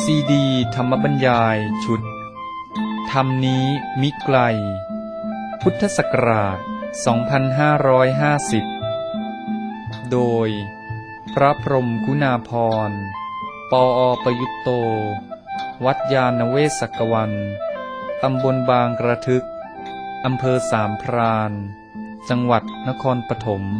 ซีดีธรรมบรรยายชุดธรรมนี้มิไกลพุทธศักราช 2550 โดยพระพรหมคุณาภรณ์ ปอ.ประยุตโต วัดยานเวศกวัน ตำบลบางกระทึก อำเภอสามพราน จังหวัดนครปฐม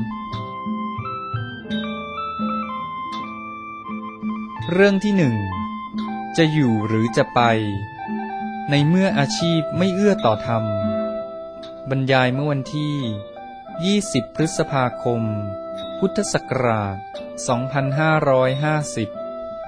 เรื่องที่หนึ่งจะอยู่หรือจะไปในเมื่ออาชีพไม่เอื้อต่อธรรมบรรยายเมื่อวันที่ 20 พฤษภาคม พุทธศักราช 2550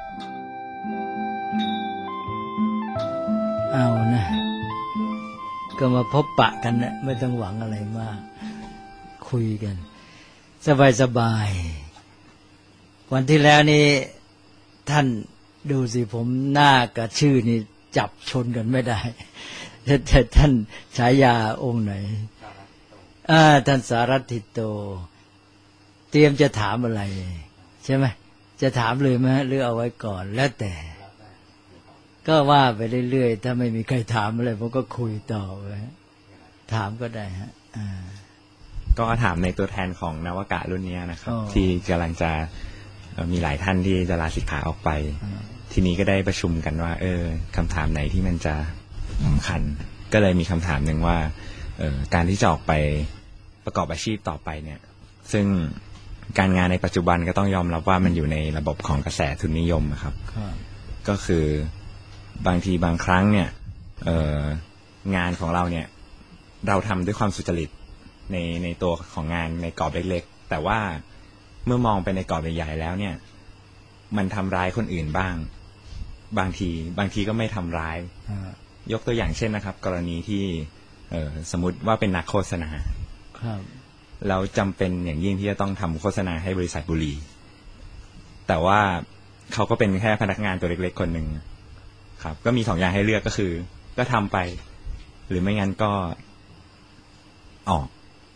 เอานะก็มาพบปะกันนะไม่ต้องหวังอะไรมากคุยกันสบายๆวันที่แล้วนี่ท่านดูสิผมหน้ากับชื่อนี่จับชนกันไม่ได้แต่ท่านฉายาองค์ไหนท่านสารัตถิโตเตรียมจะถามอะไรใช่ไหมจะถามเลยไหมหรือเอาไว้ก่อนแล้วแต่ก็ว่าไปเรื่อยๆถ้าไม่มีใครถามอะไรผมก็คุยต่อไปถามก็ได้ฮะก็ถามในตัวแทนของนวากะรุ่นนี้นะครับที่กำลังจะมีหลายท่านที่จะลาสิกขาออกไปทีนี้ก็ได้ประชุมกันว่าคำถามไหนที่มันจะสำคัญก็เลยมีคำถามหนึ่งว่าการที่จะออกไปประกอบอาชีพต่อไปเนี่ยซึ่งการงานในปัจจุบันก็ต้องยอมรับว่ามันอยู่ในระบบของกระแสทุนนิยมครับก็คือบางทีบางครั้งเนี่ยงานของเราเนี่ยเราทำด้วยความสุจริตในตัวของงานในกรอบเล็กๆแต่ว่าเมื่อมองไปในกรอบใหญ่ๆแล้วเนี่ยมันทำร้ายคนอื่นบ้างบางทีก็ไม่ทำร้ายยกตัวอย่างเช่นนะครับกรณีที่สมมติว่าเป็นนักโฆษณาเราจำเป็นอย่างยิ่งที่จะต้องทำโฆษณาให้บริษัทบุหรี่แต่ว่าเขาก็เป็นแค่พนักงานตัวเล็กๆคนหนึ่งครับก็มีสองอย่างให้เลือกก็คือก็ทำไปหรือไม่งั้นก็ออก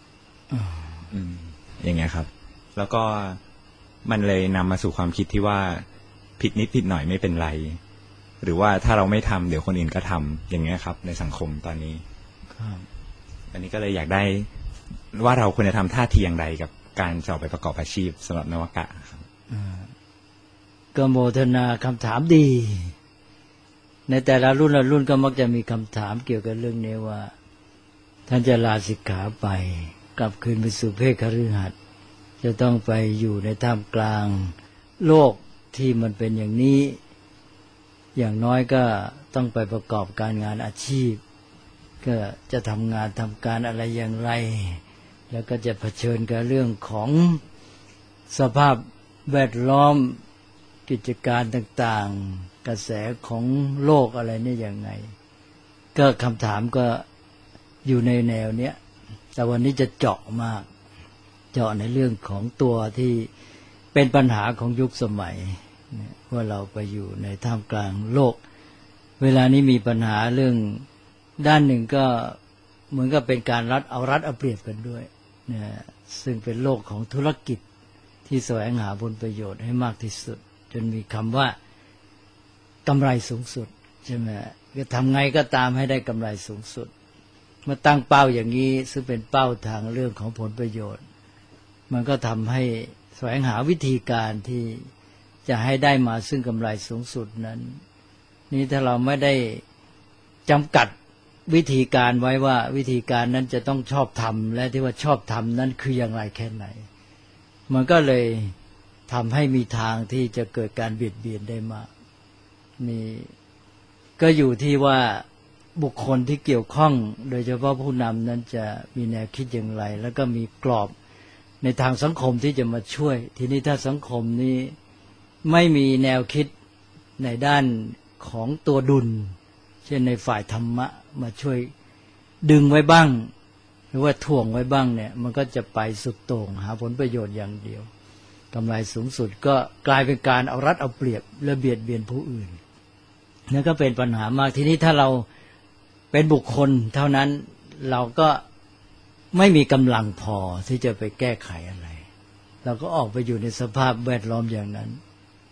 อย่างเงี้ยครับแล้วก็มันเลยนำมาสู่ความคิดที่ว่าผิดนิดผิดหน่อยไม่เป็นไรหรือว่าถ้าเราไม่ทำเดี๋ยวคนอื่นก็ทำอย่างเงี้ยครับในสังคมตอนนี้อันนี้ก็เลยอยากได้ว่าเราควรจะทำท่าทีอย่างไรกับการจะออกไปประกอบอาชีพสำหรับนวากะครับก็โมทนาคำถามดีในแต่ละรุ่นก็มักจะมีคำถามเกี่ยวกับเรื่องนี้ว่าท่านจะลาสิกขาไปกลับคืนไปสู่เพศคฤหัสถ์จะต้องไปอยู่ในท่ามกลางโลกที่มันเป็นอย่างนี้อย่างน้อยก็ต้องไปประกอบการงานอาชีพก็จะทำงานทำการอะไรอย่างไรแล้วก็จะเผชิญกับเรื่องของสภาพแวดล้อมกิจการต่างๆกระแสของโลกอะไรนี่ยังไงก็คำถามก็อยู่ในแนวเนี้ยแต่วันนี้จะเจาะมากเจาะในเรื่องของตัวที่เป็นปัญหาของยุคสมัยว่าเราไปอยู่ในท่ามกลางโลกเวลานี้มีปัญหาเรื่องด้านหนึ่งก็เหมือนกับเป็นการรัดเอาเปรียบกันด้วยนะซึ่งเป็นโลกของธุรกิจที่แสวงหาผลประโยชน์ให้มากที่สุดจนมีคำว่ากำไรสูงสุดใช่ไหมก็ทำไงก็ตามให้ได้กำไรสูงสุดเมื่อตั้งเป้าอย่างนี้ซึ่งเป็นเป้าทางเรื่องของผลประโยชน์มันก็ทำให้แสวงหาวิธีการที่จะให้ได้มาซึ่งกำไรสูงสุดนั้นนี่ถ้าเราไม่ได้จำกัดวิธีการไว้ว่าวิธีการนั้นจะต้องชอบทำและที่ว่าชอบทำนั้นคืออย่างไรแค่ไหนมันก็เลยทำให้มีทางที่จะเกิดการเบียดเบียนได้มากนี่ก็อยู่ที่ว่าบุคคลที่เกี่ยวข้องโดยเฉพาะผู้นำนั้นจะมีแนวคิดอย่างไรแล้วก็มีกรอบในทางสังคมที่จะมาช่วยทีนี้ถ้าสังคมนี้ไม่มีแนวคิดในด้านของตัวดุลเช่นในฝ่ายธรรมะมาช่วยดึงไว้บ้างหรือว่าถ่วงไว้บ้างเนี่ยมันก็จะไปสุดโต่งหาผลประโยชน์อย่างเดียวกำไรสูงสุดก็กลายเป็นการเอารัดเอาเปรียบและเบียดเบียนผู้อื่นนั่นก็เป็นปัญหามากทีนี้ถ้าเราเป็นบุคคลเท่านั้นเราก็ไม่มีกำลังพอที่จะไปแก้ไขอะไรเราก็ออกไปอยู่ในสภาพแวดล้อมอย่างนั้น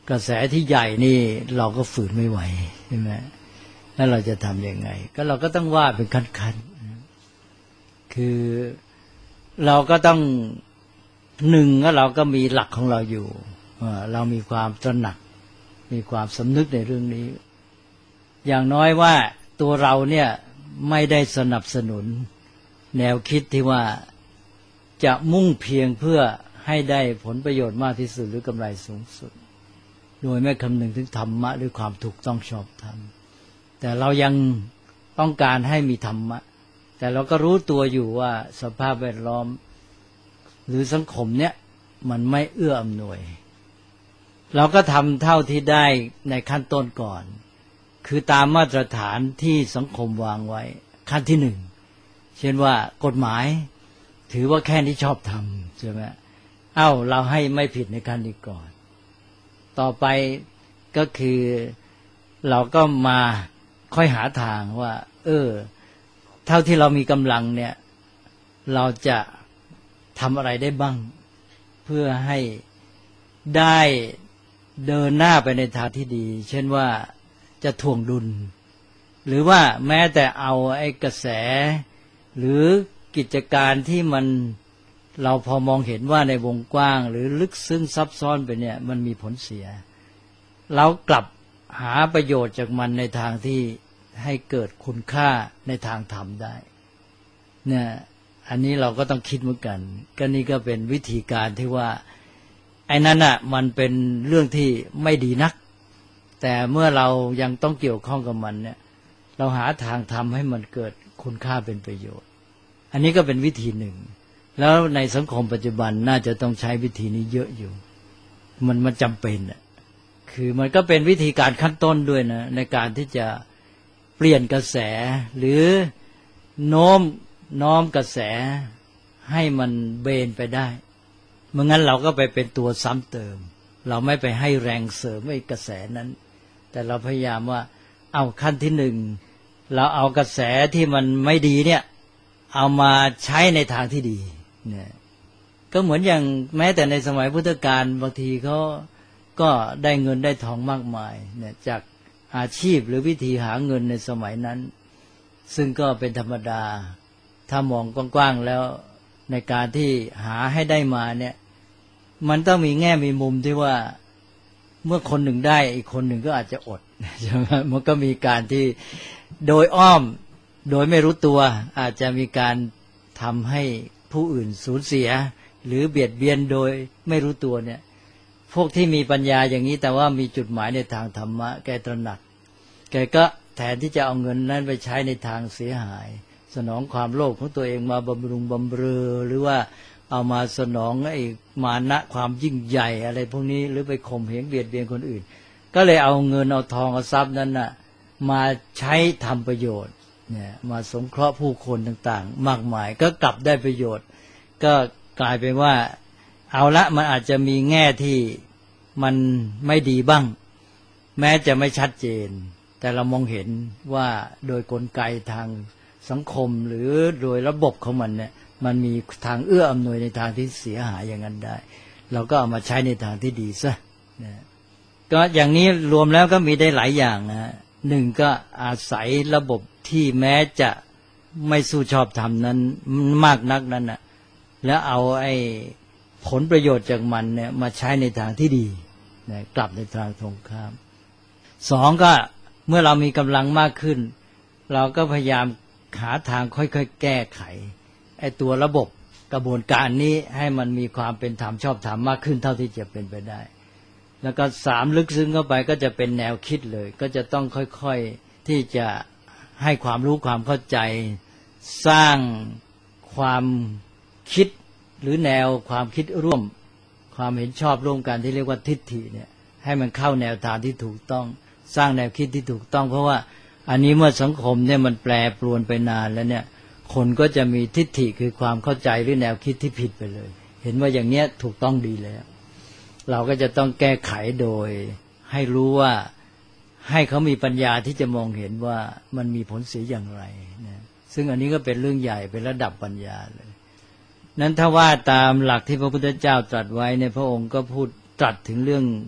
กระแสที่ใหญ่นี่เราก็ฝืนไม่ไหวใช่ไหมแล้วเราจะทำยังไงก็เราก็ต้องว่าเป็นขั้นๆคือเราก็ต้องหนึ่งก็เราก็มีหลักของเราอยู่เรามีความตระหนักมีความสำนึกในเรื่องนี้อย่างน้อยว่าตัวเราเนี่ยไม่ได้สนับสนุนแนวคิดที่ว่าจะมุ่งเพียงเพื่อให้ได้ผลประโยชน์มากที่สุดหรือกำไรสูงสุดโดยไม่คำนึงถึงธรรมะหรือความถูกต้องชอบธรรมแต่เรายังต้องการให้มีธรรมะแต่เราก็รู้ตัวอยู่ว่าสภาพแวดล้อมหรือสังคมเนี่ยมันไม่เอื้ออำนวยเราก็ทำเท่าที่ได้ในขั้นต้นก่อนคือตามมาตรฐานที่สังคมวางไว้ขั้นที่หนึ่งเช่นว่ากฎหมายถือว่าแค่นี้ชอบทำใช่ไหมเราให้ไม่ผิดในขั้นนี้ก่อนต่อไปก็คือเราก็มาค่อยหาทางว่าเท่าที่เรามีกำลังเนี่ยเราจะทำอะไรได้บ้างเพื่อให้ได้เดินหน้าไปในทางที่ดีเช่นว่าจะถ่วงดุลหรือว่าแม้แต่เอาไอ้กระแสหรือกิจการที่มันเราพอมองเห็นว่าในวงกว้างหรือลึกซึ้งซับซ้อนไปเนี่ยมันมีผลเสียเรากลับหาประโยชน์จากมันในทางที่ให้เกิดคุณค่าในทางธรรมได้เนี่ยอันนี้เราก็ต้องคิดเหมือนกันก็นี่ก็เป็นวิธีการที่ว่าไอ้นั้นมันเป็นเรื่องที่ไม่ดีนักแต่เมื่อเรายังต้องเกี่ยวข้องกับมันเนี่ยเราหาทางทำให้มันเกิดคุณค่าเป็นประโยชน์อันนี้ก็เป็นวิธีหนึ่งแล้วในสังคมปัจจุบันน่าจะต้องใช้วิธีนี้เยอะอยู่มันจำเป็นคือมันก็เป็นวิธีการขั้นต้นด้วยนะในการที่จะเปลี่ยนกระแสหรือโน้มกระแสให้มันเบนไปได้เมื่องั้นเราก็ไปเป็นตัวซ้ำเติมเราไม่ไปให้แรงเสริมไอ้กระแสนั้นแต่เราพยายามว่าขั้นที่หนึ่งเราเอากระแสที่มันไม่ดีเนี่ยเอามาใช้ในทางที่ดีเนี่ยก็เหมือนอย่างแม้แต่ในสมัยพุทธกาลบางทีเขาก็ได้เงินได้ทองมากมายเนี่ยจากอาชีพหรือวิธีหาเงินในสมัยนั้นซึ่งก็เป็นธรรมดาถ้ามองกว้างๆแล้วในการที่หาให้ได้มาเนี่ยมันต้องมีแง่มีมุมที่ว่าเมื่อคนหนึ่งได้อีกคนหนึ่งก็อาจจะอดใช่ไหมมันก็มีการที่โดยอ้อมโดยไม่รู้ตัวอาจจะมีการทำให้ผู้อื่นสูญเสียหรือเบียดเบียนโดยไม่รู้ตัวเนี่ยพวกที่มีปัญญาอย่างนี้แต่ว่ามีจุดหมายในทางธรรมะแกตระหนักแกก็แทนที่จะเอาเงินนั้นไปใช้ในทางเสียหายสนองความโลภของตัวเองมาบำรุงบำเรอหรือว่าเอามาสนองไอ้มานะความยิ่งใหญ่อะไรพวกนี้หรือไปข่มเหงเบียดเบียนคนอื่นก็เลยเอาเงินเอาทองเอาทรัพย์นั้นมาใช้ทำประโยชน์เนี่ยมาสงเคราะห์ผู้คนต่างๆมากมายก็กลับได้ประโยชน์ก็กลายเป็นว่าเอาละมันอาจจะมีแง่ที่มันไม่ดีบ้างแม้จะไม่ชัดเจนแต่เรามองเห็นว่าโดยกลไกทางสังคมหรือโดยระบบของมันเนี่ยมันมีทางเอื้ออำนวยในทางที่เสียหายอย่างนั้นได้เราก็เอามาใช้ในทางที่ดีซะนะก็อย่างนี้รวมแล้วก็มีได้หลายอย่างนะหนึ่งก็อาศัยระบบที่แม้จะไม่สู้ชอบธรรมนั้นมากนักนั้นนะแล้วเอาไอ้ผลประโยชน์จากมันเนี่ยมาใช้ในทางที่ดีนะกลับในทางตรงข้ามสองก็เมื่อเรามีกำลังมากขึ้นเราก็พยายามหาทางค่อยๆแก้ไขไอ้ตัวระบบกระบวนการนี้ให้มันมีความเป็นธรรมชอบธรรมมากขึ้นเท่าที่จะเป็นไปได้แล้วก็สามลึกซึ้งเข้าไปก็จะเป็นแนวคิดเลยก็จะต้องค่อยๆที่จะให้ความรู้ความเข้าใจสร้างความคิดหรือแนวความคิดร่วมความเห็นชอบร่วมกันที่เรียกว่าทิฏฐิเนี่ยให้มันเข้าแนวทางที่ถูกต้องสร้างแนวคิดที่ถูกต้องเพราะว่าอันนี้เมื่อสังคมเนี่ยมันแปรปรวนไปนานแล้วเนี่ยคนก็จะมีทิฏฐิคือความเข้าใจหรือแนวคิดที่ผิดไปเลยเห็นว่าอย่างเนี้ยถูกต้องดีแล้วเราก็จะต้องแก้ไขโดยให้รู้ว่าให้เขามีปัญญาที่จะมองเห็นว่ามันมีผลเสียอย่างไรนะซึ่งอันนี้ก็เป็นเรื่องใหญ่เป็นระดับปัญญาเลยนั้นถ้าว่าตามหลักที่พระพุทธเจ้าตรัสไว้ในพระองค์ก็พูดตรัสถึงเรื่อง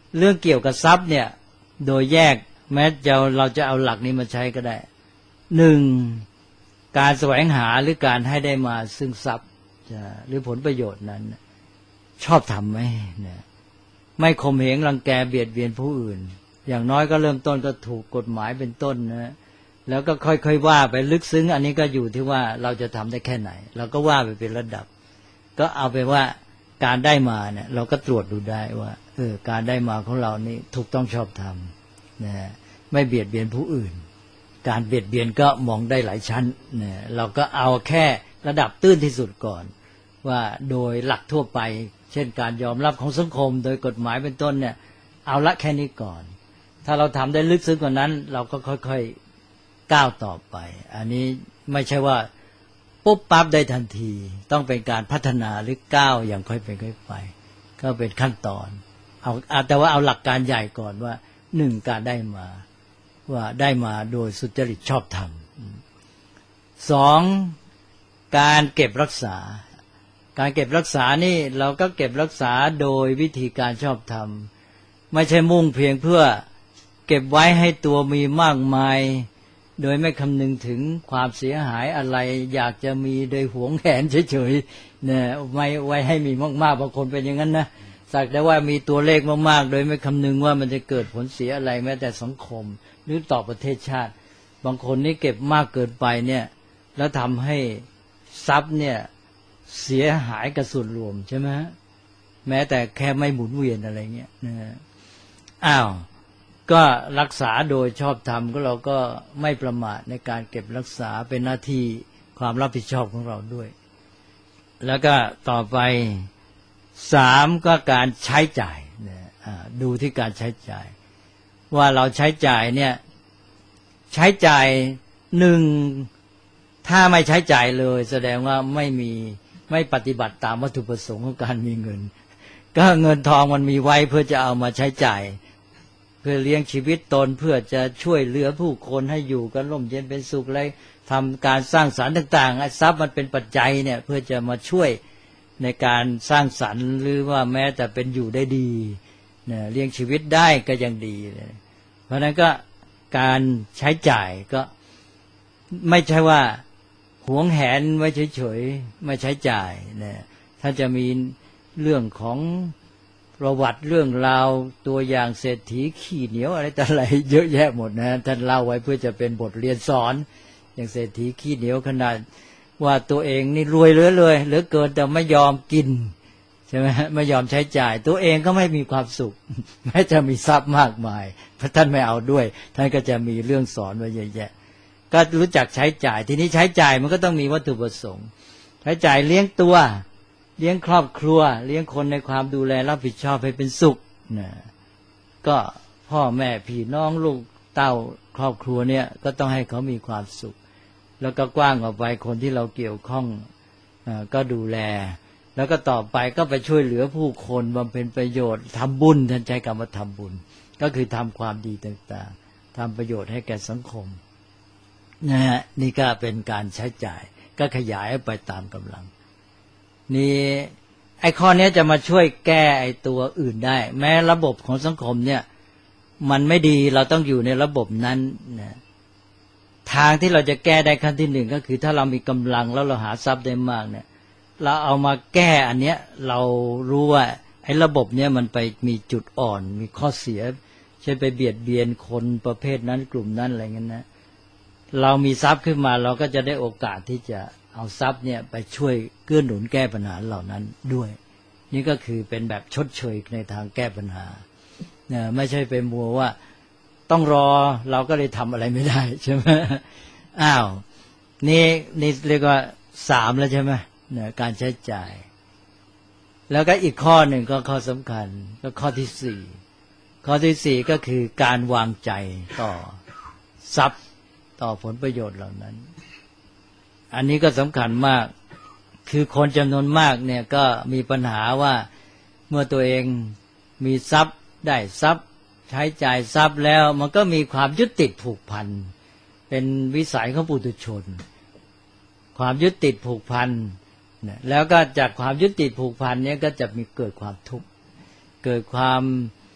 เรื่องเกี่ยวกับทรัพย์เนี่ยโดยแยกแม้เราจะเอาหลักนี้มาใช้ก็ได้หนึ่งการแสวงหาหรือการให้ได้มาซึ่งทรัพย์หรือผลประโยชน์นั้นชอบทำไหมเนี่ยไม่ข่มเหงรังแกเบียดเบียนผู้อื่นอย่างน้อยก็เริ่มต้นก็ถูกกฎหมายเป็นต้นนะแล้วก็ค่อยๆว่าไปลึกซึ้งอันนี้ก็อยู่ที่ว่าเราจะทำได้แค่ไหนเราก็ว่าไปเป็นระดับก็เอาไปว่าการได้มาเนี่ยเราก็ตรวจดูได้ว่าการได้มาของเรานี่ถูกต้องชอบธรรมนะไม่เบียดเบียนผู้อื่นการเบียดเบียนก็มองได้หลายชั้นนะเราก็เอาแค่ระดับตื้นที่สุดก่อนว่าโดยหลักทั่วไปเช่นการยอมรับของสังคมโดยกฎหมายเป็นต้นเนี่ยเอาละแค่นี้ก่อนถ้าเราทำได้ลึกซึ้งกว่านั้นเราก็ค่อยๆก้าวต่อไปอันนี้ไม่ใช่ว่าปุ๊บปั๊บได้ทันทีต้องเป็นการพัฒนาหรือก้าวอย่างค่อยเป็นค่อยไปก็เป็นขั้นตอนแต่ว่าเอาหลักการใหญ่ก่อนว่าหนึ่งการได้มาว่าได้มาโดยสุจริตชอบธรรมสองการเก็บรักษาการเก็บรักษานี่เราก็เก็บรักษาโดยวิธีการชอบธรรมไม่ใช่มุ่งเพียงเพื่อเก็บไว้ให้ตัวมีมากมายโดยไม่คำนึงถึงความเสียหายอะไรอยากจะมีโดยหวงแหนเฉยๆเนี่ยไม่ไว้ให้มีมากๆบางคนเป็นอย่างนั้นนะสักแต่ว่ามีตัวเลขมากๆโดยไม่คำนึงว่ามันจะเกิดผลเสียอะไรแม้แต่สังคมหรือต่อประเทศชาติบางคนนี่เก็บมากเกินไปเนี่ยแล้วทำให้ทรัพย์เนี่ยเสียหายกับส่วนรวมใช่ไหมแม้แต่แค่ไม่หมุนเวียนอะไรเงี้ยก็รักษาโดยชอบธรรมก็เราก็ไม่ประมาทในการเก็บรักษาเป็นหน้าที่ความรับผิดชอบของเราด้วยแล้วก็ต่อไปสามก็การใช้จ่ายดูที่การใช้จ่ายว่าเราใช้จ่ายเนี่ยใช้จ่ายหนึ่งถ้าไม่ใช้จ่ายเลยแสดงว่าไม่ปฏิบัติตามวัตถุประสงค์ของการมีเงินก็เงินทองมันมีไว้เพื่อจะเอามาใช้จ่ายเพื่อเลี้ยงชีวิตตนเพื่อจะช่วยเหลือผู้คนให้อยู่กันร่มเย็นเป็นสุขอะไรทำการสร้างสรรค์ต่างๆทรัพย์มันเป็นปัจจัยเนี่ยเพื่อจะมาช่วยในการสร้างสรรค์หรือว่าแม้แต่เป็นอยู่ได้ดีเนี่ยเลี้ยงชีวิตได้ก็ยังดีเลยเพราะนั้นก็การใช้จ่ายก็ไม่ใช่ว่าหวงแหนไว้เฉยๆไม่ใช้จ่ายเนี่ยถ้าจะมีเรื่องของประวัติเรื่องราวตัวอย่างเศรษฐีขี้เหนียวอะไรแต่อะไรเยอะแยะหมดนะท่านเล่าไว้เพื่อจะเป็นบทเรียนสอนอย่างเศรษฐีขี้เหนียวขนาดว่าตัวเองนี่รวยเหลือเกินแต่ไม่ยอมกินใช่ไหมไม่ยอมใช้จ่ายตัวเองก็ไม่มีความสุขแม้จะมีทรัพย์มากมายเพราะท่านไม่เอาด้วยท่านก็จะมีเรื่องสอนไว้เยอะแยะก็รู้จักใช้จ่ายทีนี้ใช้จ่ายมันก็ต้องมีวัตถุประสงค์ใช้จ่ายเลี้ยงตัวเลี้ยงครอบครัวเลี้ยงคนในความดูแลรับผิดชอบให้เป็นสุขนะก็พ่อแม่พี่น้องลูกเต้าครอบครัวเนี่ยก็ต้องให้เขามีความสุขแล้วก็กว้างออกไปคนที่เราเกี่ยวข้องก็ดูแลแล้วก็ต่อไปก็ไปช่วยเหลือผู้คนบำเพ็ญประโยชน์ทำบุญท่านใช้คำว่าทำบุญก็คือทำความดีต่างๆทำประโยชน์ให้แก่สังคมนะฮะนี่ก็เป็นการใช้จ่ายก็ขยายไปตามกำลังนี่ไอ้ข้อนี้จะมาช่วยแก้ไอ้ตัวอื่นได้แม้ระบบของสังคมเนี่ยมันไม่ดีเราต้องอยู่ในระบบนั้นนะทางที่เราจะแก้ได้ขั้นที่หนึ่งก็คือถ้าเรามีกำลังแล้วเราหาทรัพย์ได้มากเนี่ยเราเอามาแก้อันเนี้ยเรารู้ว่าไอ้ระบบเนี้ยมันไปมีจุดอ่อนมีข้อเสียเช่นไปเบียดเบียนคนประเภทนั้นกลุ่มนั้นอะไรเงี้ยนะเรามีทรัพย์ขึ้นมาเราก็จะได้โอกาสที่จะเอาทรัพย์เนี่ยไปช่วยเกื้อหนุนแก้ปัญหาเหล่านั้นด้วยนี่ก็คือเป็นแบบชดเชยในทางแก้ปัญหาเนี่ยไม่ใช่เป็นมัวว่าต้องรอเราก็เลยทำอะไรไม่ได้ใช่ไหมนี่เรียกว่าสามแล้วใช่ไหมเนี่ยการใช้จ่ายแล้วก็อีกข้อหนึ่งก็ข้อสำคัญก็ข้อที่สี่ก็คือการวางใจต่อทรัพย์ต่อผลประโยชน์เหล่านั้นอันนี้ก็สำคัญมากคือคนจำนวนมากเนี่ยก็มีปัญหาว่าเมื่อตัวเองมีทรัพย์ได้ทรัพย์ใช้จ่ายทรัพย์แล้วมันก็มีความยึดติดผูกพันเป็นวิสัยของปุถุชนความยึดติดผูกพันแล้วก็จากความยึดติดผูกพันนี้ก็จะมีเกิดความทุกข์เกิดความ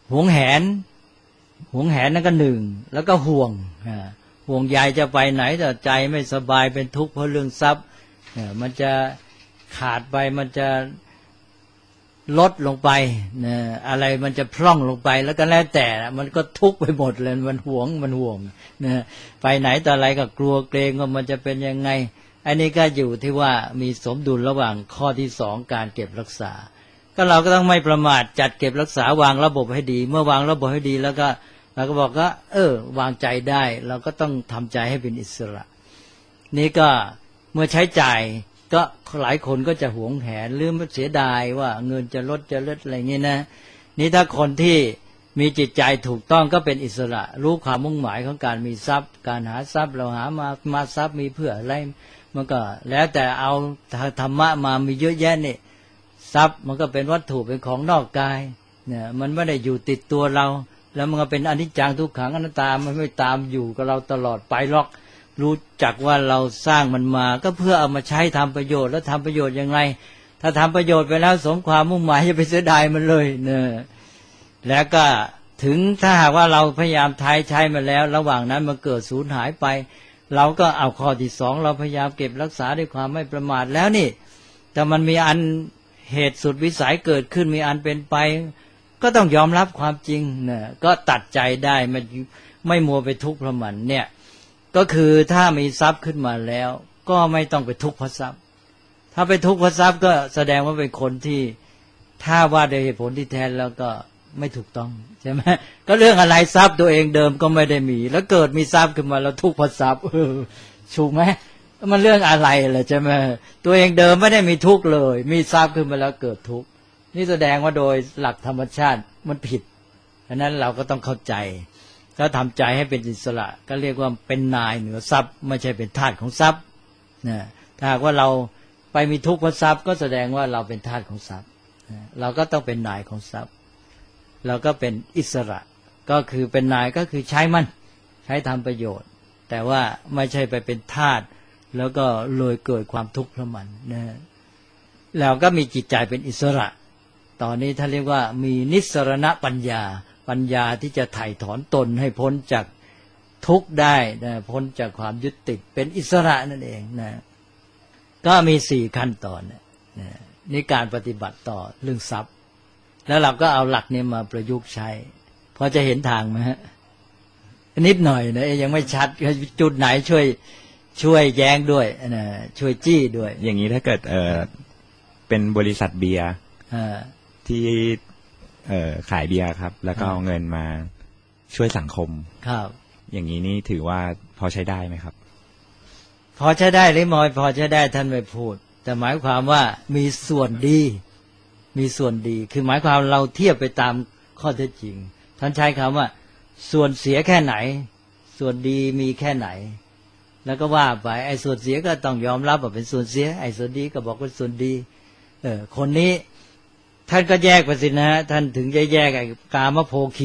หวงแหนนั่นก็หนึ่งแล้วก็ห่วงใยจะไปไหนแต่ใจไม่สบายเป็นทุกข์เพราะเรื่องทรัพย์มันจะขาดไปมันจะลดลงไปอะไรมันจะพร่องลงไปแล้วก็แล้วแต่มันก็ทุกข์ไปหมดเลยมันห่วงไปไหนต่ออะไรก็กลัวเกรงว่ามันจะเป็นยังไงอันนี้ก็อยู่ที่ว่ามีสมดุลระหว่างข้อที่สองการเก็บรักษาก็เราก็ต้องไม่ประมาทจัดเก็บรักษาวางระบบให้ดีเมื่อวางระบบให้ดีแล้วก็เราก็บอกว่าวางใจได้เราก็ต้องทำใจให้เป็นอิสระนี่ก็เมื่อใช้จ่ายก็หลายคนก็จะหวงแหนหรือเสียดายว่าเงินจะลดอะไรเงี้ยนะนี่ถ้าคนที่มีจิตใจถูกต้องก็เป็นอิสระรู้ความมุ่งหมายของการมีทรัพย์การหาทรัพย์เราหามาทรัพย์มีเพื่ออะไรมันก็แล้วแต่เอาธรรมะมามีเยอะแยะนี่ทรัพย์มันก็เป็นวัตถุเป็นของนอกกายเนี่ยมันไม่ได้อยู่ติดตัวเราแล้วมันก็เป็นอนิจจังทุกขังอนัตตามันไม่ตามอยู่กับเราตลอดไปหรอกรู้จักว่าเราสร้างมันมาก็เพื่อเอามาใช้ทำประโยชน์แล้วทำประโยชน์ยังไงถ้าทำประโยชน์ไปแล้วสมความมุ่งหมายจะไปเสียดายมันเลยเนี่ยแล้วก็ถึงถ้าหากว่าเราพยายามใช้มาแล้วระหว่างนั้นมันเกิดสูญหายไปเราก็เอาข้อที่สองเราพยายามเก็บรักษาด้วยความไม่ประมาทแล้วนี่แต่มันมีอันเหตุสุดวิสัยเกิดขึ้นมีอันเป็นไปก็ต้องยอมรับความจริงเนี่ยก็ตัดใจได้ไม่มัวไปทุกข์เพราะมันเนี่ยก็คือถ้ามีทรัพย์ขึ้นมาแล้วก็ไม่ต้องไปทุกข์เพราะทรัพย์ถ้าไปทุกข์เพราะทรัพย์ก็แสดงว่าเป็นคนที่ถ้าว่าโดยเหตุผลที่แท้แล้วก็ไม่ถูกต้องใช่ไหมก็เรื่องอะไรทรัพย์ตัวเองเดิมก็ไม่ได้มีแล้วเกิดมีทรัพย์ขึ้นมาแล้วทุกข์เพราะทรัพย์ถูกไหมมันเรื่องอะไรล่ะใช่ไหมตัวเองเดิมไม่ได้มีทุกข์เลยมีทรัพย์ขึ้นมาแล้วเกิดทุกข์นี่แสดงว่าโดยหลักธรรมชาติมันผิดฉะนั้นเราก็ต้องเข้าใจถ้าทำใจให้เป็นอิสระก็เรียกว่าเป็นนายเหนือทรัพย์ไม่ใช่เป็นทาสของทรัพย์นะถ้าหากว่าเราไปมีทุกข์เพราะทรัพย์ก็แสดงว่าเราเป็นทาสของทรัพย์เราก็ต้องเป็นนายของทรัพย์เราก็เป็นอิสระก็คือเป็นนายก็คือใช้มันใช้ทำประโยชน์แต่ว่าไม่ใช่ไปเป็นทาสแล้วก็เลยเกิดความทุกข์เพราะมันนะแล้วก็มีจิตใจเป็นอิสระตอนนี้ท่านเรียกว่ามีนิสสรณปัญญาที่จะไถ่ถอนตนให้พ้นจากทุกข์ได้นะพ้นจากความยึดติดเป็นอิสระนั่นเองนะก็มี4ขั้นตอนนะนี่การปฏิบัติต่อเรื่องทรัพย์แล้วเราก็เอาหลักนี้มาประยุกต์ใช้พอจะเห็นทางไหมฮะนิดหน่อยนะยังไม่ชัดจุดไหนช่วยแย้งด้วยนะช่วยจี้ด้วยอย่างนี้ถ้าเกิดเป็นบริษัทเบียร์ที่ขายเบียร์ครับแล้วก็เอาเงินมาช่วยสังคมครับอย่างนี้นี่ถือว่าพอใช้ได้ไหมครับพอใช้ได้หรือไม่พอใช้ได้ท่านไม่พูดแต่หมายความว่ามีส่วนดีคือหมายความเราเทียบไปตามข้อเท็จจริงท่านใช้คำว่าส่วนเสียแค่ไหนส่วนดีมีแค่ไหนแล้วก็ว่าไปไอ้ส่วนเสียก็ต้องยอมรับว่าเป็นส่วนเสียไอ้ส่วนดีก็บอกว่าส่วนดีคนนี้ท่านก็แยกไปสินะฮะท่านถึงจะแยกไอ้กามโภคี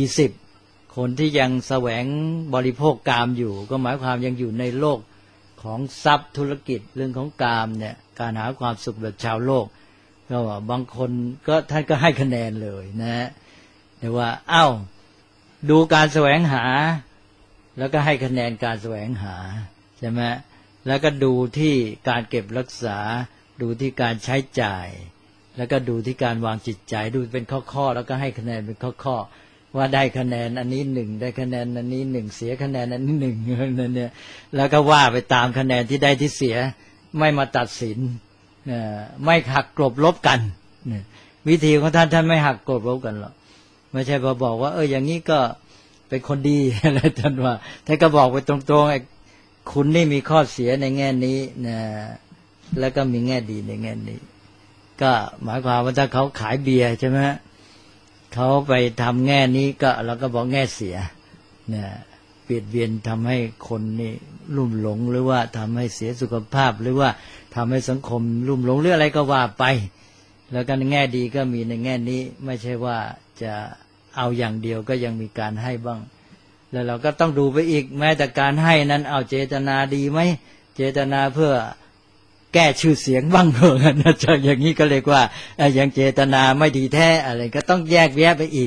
10คนที่ยังแสวงบริโภคกามอยู่ก็หมายความยังอยู่ในโลกของทรัพย์ธุรกิจเรื่องของกามเนี่ยการหาความสุขแบบชาวโลกก็บางคนก็ท่านก็ให้คะแนนเลยนะแต่ว่าดูการแสวงหาแล้วก็ให้คะแนนการแสวงหาใช่ไหมแล้วก็ดูที่การเก็บรักษาดูที่การใช้จ่ายแล้วก็ดูที่การวางจิตใจดูเป็นข้อๆแล้วก็ให้คะแนนเป็นข้อๆว่าได้คะแนนอันนี้1ได้คะแนนอันนี้1เสียคะแนนอันนี้1นั่นเนี่ยแล้วก็ว่าไปตามคะแนนที่ได้ที่เสียไม่มาตัดสินไม่หักกลบลบกันวิธีของท่านไม่หักกลบลบกันหรอกไม่ใช่พอบอกว่าอย่างนี้ก็เป็นคนดีอะไรท่านว่าท่านก็บอกไปตรงๆไอ้คุณนี่มีข้อเสียในแง่นี้นะแล้วก็มีแง่ดีในแง่นี้ก็หมายความว่าถ้าเขาขายเบียร์ใช่ไหมเขาไปทำแง่นี้ก็เราก็บอกแง่เสียเนี่ยเปลี่ยนเบียนทำให้คนนี่ลุ่มหลงหรือว่าทำให้เสียสุขภาพหรือว่าทำให้สังคมลุ่มหลงหรืออะไรก็ว่าไปแล้วก็ในแง่ดีก็มีในแง่นี้ไม่ใช่ว่าจะเอาอย่างเดียวก็ยังมีการให้บ้างแล้วเราก็ต้องดูไปอีกแม้แต่การให้นั้นเอาเจตนาดีไหมเจตนาเพื่อแก้ชื่อเสียงบ้างเหรออย่างนี้ก็เรียกว่าอย่างเจตนาไม่ดีแท้อะไรก็ต้องแยกแยะไปอีก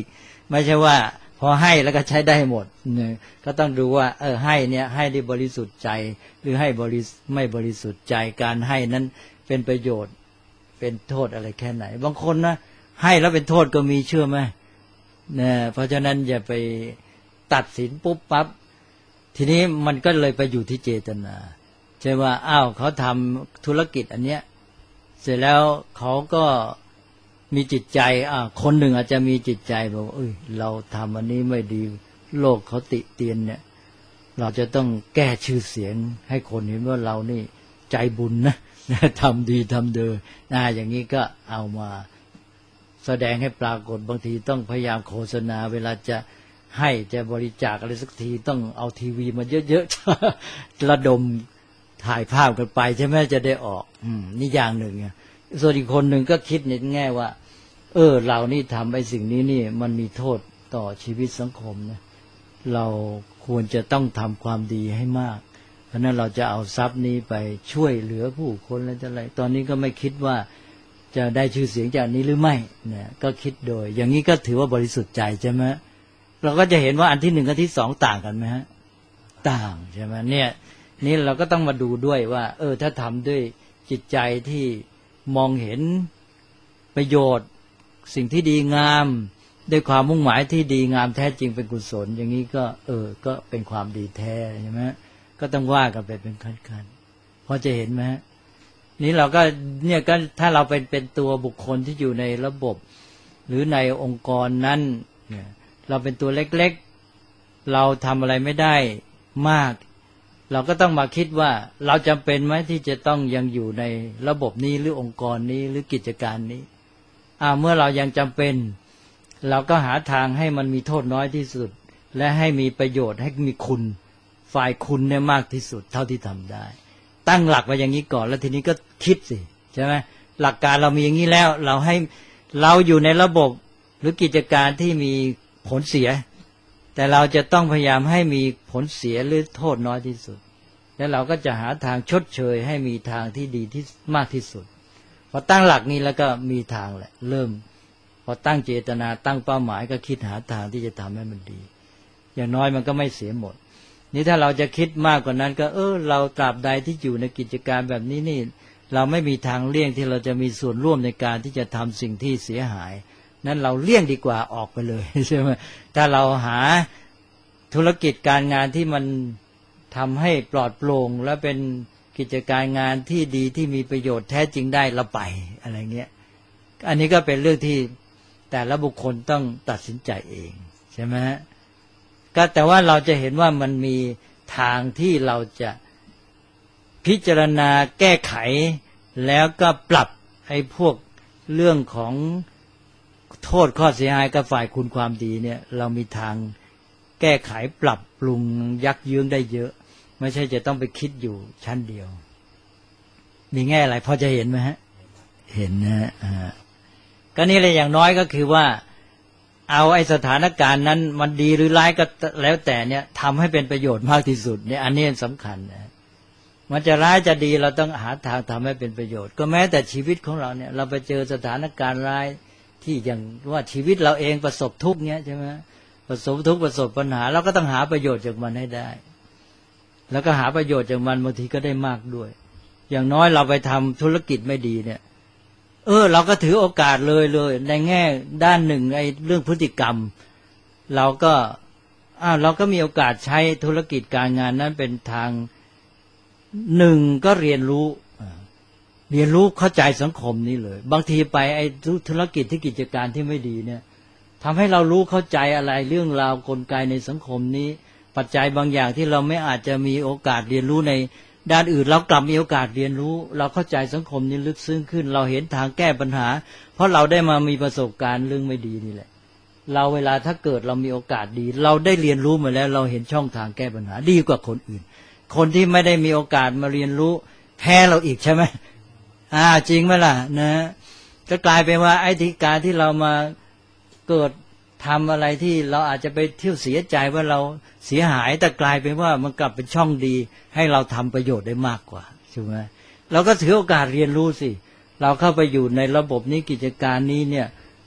ไม่ใช่ว่าพอให้แล้วก็ใช้ได้หมดเนี่ยก็ต้องดูว่าให้เนี่ยให้ได้บริสุทธิ์ใจหรือให้ไม่บริสุทธิ์ใจการให้นั้นเป็นประโยชน์เป็นโทษอะไรแค่ไหนบางคนนะให้แล้วเป็นโทษก็มีเชื่อไหมเนี่ยเพราะฉะนั้นอย่าไปตัดสินปุ๊บปั๊บทีนี้มันก็เลยไปอยู่ที่เจตนาใช่ว่าอ้าวเขาทำธุรกิจอันเนี้ยเสร็จแล้วเขาก็มีจิตใจคนหนึ่งอาจจะมีจิตใจบอกว่าเราทำอันนี้ไม่ดีโลกเขาติเตียนเนี่ยเราจะต้องแก้ชื่อเสียงให้คนเห็นว่าเรานี่ใจบุญนะทำดีทำเดออย่างนี้ก็เอามาแสดงให้ปรากฏบางทีต้องพยายามโฆษณาเวลาจะให้จะบริจาคอะไรสักทีต้องเอาทีวีมาเยอะๆระดมถ่ายภาพกันไปใช่ไหมจะได้ออกนี่อย่างหนึ่งส่วนอีกคนหนึ่งก็คิดในแง่ว่าเรานี่ทำไอ้สิ่งนี้นี่มันมีโทษต่อชีวิตสังคมนะเราควรจะต้องทำความดีให้มากเพราะนั้นเราจะเอาทรัพย์นี้ไปช่วยเหลือผู้คนแล้วจะอะไรตอนนี้ก็ไม่คิดว่าจะได้ชื่อเสียงจากนี้หรือไม่เนี่ยก็คิดโดยอย่างนี้ก็ถือว่าบริสุทธิ์ใจใช่ไหมเราก็จะเห็นว่าอันที่หนึ่งกับที่สองต่างกันไหมฮะต่างใช่ไหมเนี่ยนี่เราก็ต้องมาดูด้วยว่าถ้าทำด้วยจิตใจที่มองเห็นประโยชน์สิ่งที่ดีงามด้วยความมุ่งหมายที่ดีงามแท้จริงเป็นกุศลอย่างนี้ก็ก็เป็นความดีแท้ใช่ไหมก็ต้องว่ากันไปเป็นขั้นๆพอจะเห็นไหมนี้เราก็เนี่ยก็ถ้าเราเป็นตัวบุคคลที่อยู่ในระบบหรือในองค์กรนั้นเนี่ยเราเป็นตัวเล็กๆเราทำอะไรไม่ได้มากเราก็ต้องมาคิดว่าเราจำเป็นไหมที่จะต้องยังอยู่ในระบบนี้หรือองค์กรนี้หรือกิจการนี้เมื่อเรายังจำเป็นเราก็หาทางให้มันมีโทษน้อยที่สุดและให้มีประโยชน์ให้มีคุณฝ่ายคุณเนี่ยมากที่สุดเท่าที่ทำได้ตั้งหลักไว้อย่างนี้ก่อนแล้วทีนี้ก็คิดสิใช่ไหมหลักการเรามีอย่างนี้แล้วเราให้เราอยู่ในระบบหรือกิจการที่มีผลเสียแต่เราจะต้องพยายามให้มีผลเสียหรือโทษน้อยที่สุดแล้วเราก็จะหาทางชดเชยให้มีทางที่ดีที่มากที่สุดพอตั้งหลักนี้แล้วก็มีทางแหละเริ่มพอตั้งเจตนาตั้งเป้าหมายก็คิดหาทางที่จะทำให้มันดีอย่างน้อยมันก็ไม่เสียหมดนี่ถ้าเราจะคิดมากกว่านั้นก็เราตราบใดที่อยู่ในกิจการแบบนี้นี่เราไม่มีทางเลี่ยงที่เราจะมีส่วนร่วมในการที่จะทำสิ่งที่เสียหายนั้นเราเลี่ยงดีกว่าออกไปเลยใช่ไหมถ้าเราหาธุรกิจการงานที่มันทำให้ปลอดโปร่งและเป็นกิจการงานที่ดีที่มีประโยชน์แท้จริงได้เราไปอะไรเงี้ยอันนี้ก็เป็นเรื่องที่แต่ละบุคคลต้องตัดสินใจเองใช่ไหมก็แต่ว่าเราจะเห็นว่ามันมีทางที่เราจะพิจารณาแก้ไขแล้วก็ปรับให้พวกเรื่องของโทษข้อเสียหายกับฝ่ายคุณความดีเนี่ยเรามีทางแก้ไขปรับปรุงยักเยื้องได้เยอะไม่ใช่จะต้องไปคิดอยู่ชั้นเดียวมีแง่อะไรพอจะเห็นไหมฮะเห็นนะก็นี่เลยอย่างน้อยก็คือว่าเอาไอ้สถานการณ์นั้นมันดีหรือร้ายก็แล้วแต่เนี่ยทำให้เป็นประโยชน์มากที่สุดเนี่ยอันนี้สำคัญนะมันจะร้ายจะดีเราต้องหาทางทำให้เป็นประโยชน์ก็แม้แต่ชีวิตของเราเนี่ยเราไปเจอสถานการณ์ร้ายที่อย่างว่าชีวิตเราเองประสบทุกข์เนี้ยใช่ไหมประสบทุกข์ประสบปัญหาเราก็ต้องหาประโยชน์จากมันให้ได้แล้วก็หาประโยชน์จากมันบางทีก็ได้มากด้วยอย่างน้อยเราไปทำธุรกิจไม่ดีเนี่ยเราก็ถือโอกาสเลยในแง่ด้านหนึ่งไอ้เรื่องพฤติกรรมเราก็มีโอกาสใช้ธุรกิจการงานนั้นเป็นทางหนึ่งก็เรียนรู้เข้าใจสังคมนี้เลยบางทีไปไอ้ธุรกิจที่กิจการที่ไม่ดีเนี่ยทำให้เรารู้เข้าใจอะไรเรื่องราวกลไกในสังคมนี้ปัจจัยบางอย่างที่เราไม่อาจจะมีโอกาสเรียนรู้ในด้านอื่นเรากลับมีโอกาสเรียนรู้เราเข้าใจสังคมนี้ลึกซึ้งขึ้นเราเห็นทางแก้ปัญหาเพราะเราได้มามีประสบการณ์เรื่องไม่ดีนี่แหละเราเวลาถ้าเกิดเรามีโอกาสดีเราได้เรียนรู้มาแล้วเราเห็นช่องทางแก้ปัญหาดีกว่าคนอื่นคนที่ไม่ได้มีโอกาสมาเรียนรู้แพ้เราอีกใช่ไหมจริงไหมล่ะนะจะกลายเป็นว่าไอ้ที่การที่เรามาเกิดทำอะไรที่เราอาจจะไปเที่ยวเสียใจว่าเราเสียหายแต่กลายเป็นว่ามันกลับเป็นช่องดีให้เราทำประโยชน์ได้มากกว่าใช่ไหมเราก็ถือโอกาสเรียนรู้สิเราเข้าไปอยู่ในระบบนี้กิจการนี้เนี่ย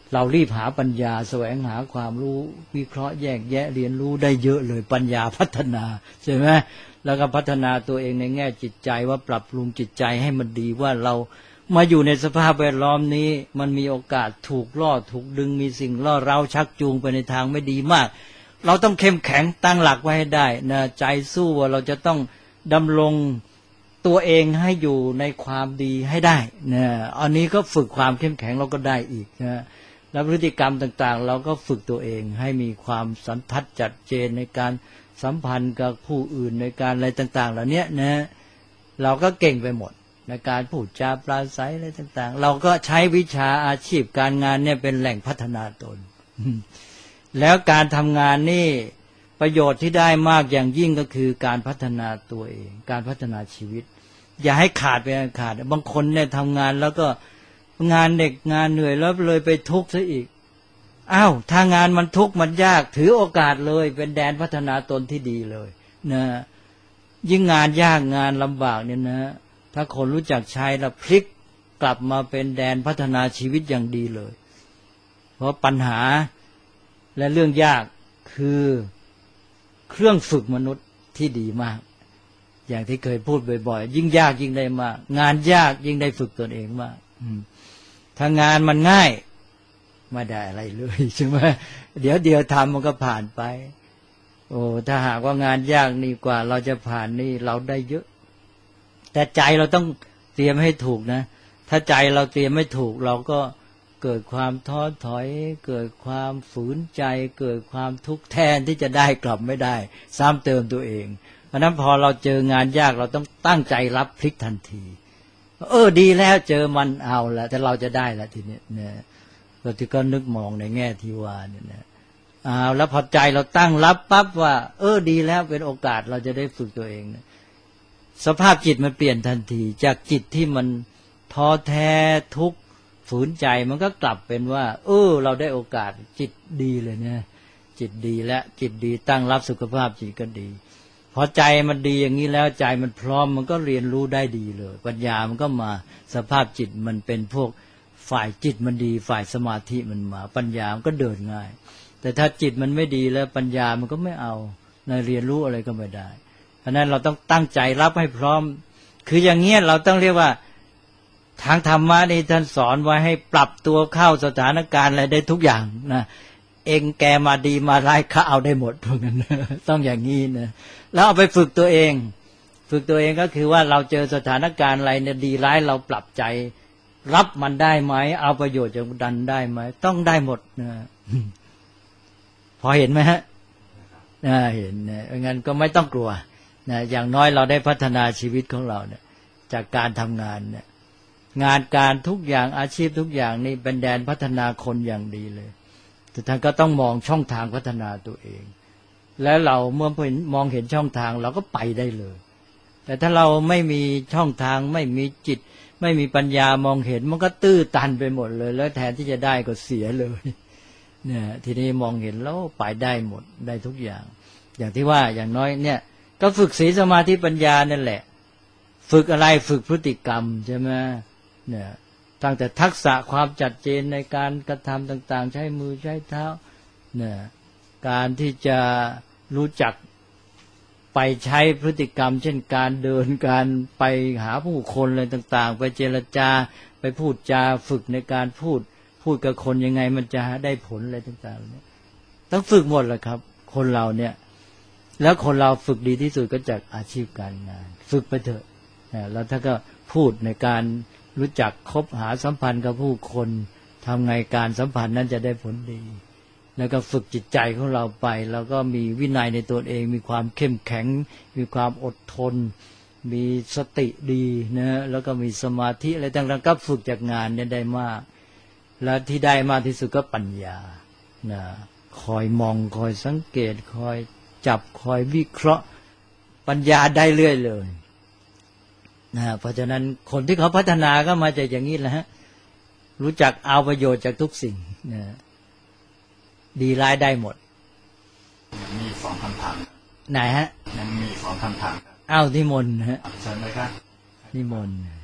เรารีบหาปัญญาแสวงหาความรู้วิเคราะห์แยกแยะเรียนรู้ได้เยอะเลยปัญญาพัฒนาใช่ไหมแล้วก็พัฒนาตัวเองในแง่จิตใจว่าปรับปรุงจิตใจให้มันดีว่าเรามาอยู่ในสภาพแวดล้อมนี้มันมีโอกาสถูกล่อถูกดึงมีสิ่งล่อเร้าชักจูงไปในทางไม่ดีมากเราต้องเข้มแข็งตั้งหลักไว้ให้ได้นะใจสู้ว่าเราจะต้องดำรงตัวเองให้อยู่ในความดีให้ได้นะอันนี้ก็ฝึกความเข้มแข็งเราก็ได้อีกนะแล้วพฤติกรรมต่างๆเราก็ฝึกตัวเองให้มีความสันทัดจัดเจนในการสัมพันธ์กับผู้อื่นในการอะไรต่างๆเหล่านี้นะเราก็เก่งไปหมดในการพูดจาปราศัยอะไรต่างๆเราก็ใช้วิชาอาชีพการงานเนี่ยเป็นแหล่งพัฒนาตน แล้วการทำงานนี่ประโยชน์ที่ได้มากอย่างยิ่งก็คือการพัฒนาตัวเองการพัฒนาชีวิตอย่าให้ขาดไปขาดบางคนเนี่ยทำงานแล้วก็งานเด็กงานเหนื่อยแล้วเลยไปทุกข์ซะอีกอ้าวถ้างานมันทุกข์มันยากถือโอกาสเลยเป็นแดนพัฒนาตนที่ดีเลยนะยิ่งงานยากงานลำบากเนี่ยนะถ้าคนรู้จักใช้แล้วพลิกกลับมาเป็นแดนพัฒนาชีวิตอย่างดีเลยเพราะปัญหาและเรื่องยากคือเครื่องฝึกมนุษย์ที่ดีมากอย่างที่เคยพูดบ่อยๆยิ่งยากยิ่งได้มากงานยากยิ่งได้ฝึกตนเองมากถ้างานมันง่ายไม่ได้อะไรเลยใช่ไหมเดี๋ยวทำมันก็ผ่านไปโอ้ถ้าหากว่างานยากนี่กว่าเราจะผ่านนี่เราได้เยอะแต่ใจเราต้องเตรียมให้ถูกนะถ้าใจเราเตรียมไม่ถูกเราก็เกิดความท้อถอยเกิดความฝืนใจเกิดความทุกข์แทนที่จะได้กลับไม่ได้ซ้ำเติมตัวเองเพราะนั้นพอเราเจองานยากเราต้องตั้งใจรับพลิกทันทีดีแล้วเจอมันเอาละแต่เราจะได้ละทีนี้เนี่ยเราที่ก็นึกมองในแง่ที่ว่าเนี่ยนะแล้วพอใจเราตั้งรับปั๊บว่าดีแล้วเป็นโอกาสเราจะได้ฝึกตัวเองนะสภาพจิตมันเปลี่ยนทันทีจากจิตที่มันท้อแท้ทุกข์ฝืนใจมันก็กลับเป็นว่าเราได้โอกาสจิตดีเลยเนี่ยจิตดีและจิตดีตั้งรับสุขภาพจิตก็ดีพอใจมันดีอย่างนี้แล้วใจมันพร้อมมันก็เรียนรู้ได้ดีเลยปัญญามันก็มาสภาพจิตมันเป็นพวกฝ่ายจิตมันดีฝ่ายสมาธิมันมาปัญญามันก็เดินง่ายแต่ถ้าจิตมันไม่ดีแล้วปัญญามันก็ไม่เอาในเรียนรู้อะไรก็ไม่ได้เพราะนั้นเราต้องตั้งใจรับให้พร้อมคืออย่างเงี้ยเราต้องเรียกว่าทางธรรมะนี่ท่านสอนไว้ให้ปรับตัวเข้าสถานการณ์อะไรได้ทุกอย่างนะเองแกมาดีมาร้ายเขาเอาได้หมดพวกนั้นต้องอย่างนี้นะแล้วเอาไปฝึกตัวเองฝึกตัวเองก็คือว่าเราเจอสถานการณ์อะไรเนี่ยดีร้ายเราปรับใจรับมันได้ไหมเอาประโยชน์จากดันได้ไหมต้องได้หมดนะพอเห็นไหมฮะเห็นนะงั้นก็ไม่ต้องกลัวนะอย่างน้อยเราได้พัฒนาชีวิตของเราเนี่ยจากการทำงานเนี่ยงานการทุกอย่างอาชีพทุกอย่างนี่เป็นแดนพัฒนาคนอย่างดีเลยแต่ท่านก็ต้องมองช่องทางพัฒนาตัวเองแล้วเราเมื่อมองเห็นช่องทางเราก็ไปได้เลยแต่ถ้าเราไม่มีช่องทางไม่มีจิตไม่มีปัญญามองเห็นมันก็ตื้อตันไปหมดเลยแล้วแทนที่จะได้ก็เสียเลยเนี่ยทีนี้มองเห็นแล้วไปได้หมดได้ทุกอย่างอย่างที่ว่าอย่างน้อยเนี่ยก็ฝึกศีลสมาธิปัญญานั่นแหละฝึกอะไรฝึกพฤติกรรมใช่ไหมเนี่ยตั้งแต่ทักษะความจัดเจนในการกระทำต่างๆใช้มือใช้เท้าเนี่ยการที่จะรู้จักไปใช้พฤติกรรมเช่นการเดินการไปหาผู้คนอะไรต่างๆไปเจรจาไปพูดจาฝึกในการพูดกับคนยังไงมันจะได้ผลอะไรต่างๆเนี่ยต้องฝึกหมดแหละครับคนเราเนี่ยแล้วคนเราฝึกดีที่สุดก็จากอาชีพการงานฝึกไปเถอะแล้วถ้าก็พูดในการรู้จักคบหาสัมพันธ์กับผู้คนทำไงการสัมพันธ์นั้นจะได้ผลดีแล้วก็ฝึกจิตใจของเราไปแล้วก็มีวินัยในตัวเองมีความเข้มแข็งมีความอดทนมีสติดีนะแล้วก็มีสมาธิอะไรต่างๆก็ฝึกจากงานเนี่ยได้มากและที่ได้มากที่สุดก็ปัญญานะคอยมองคอยสังเกตคอยจับคอยวิเคราะห์ปัญญาได้เรื่อยเลยนะเพราะฉะนั้นคนที่เขาพัฒนาก็มาจากอย่างนี้แหละฮะรู้จักเอาประโยชน์จากทุกสิ่งนะดีร้ายได้หมดมี2 คำถามไหนฮะยังมี2 คำถามอ้าวนิมนต์ฮะเชิญเลยครับนิมนต์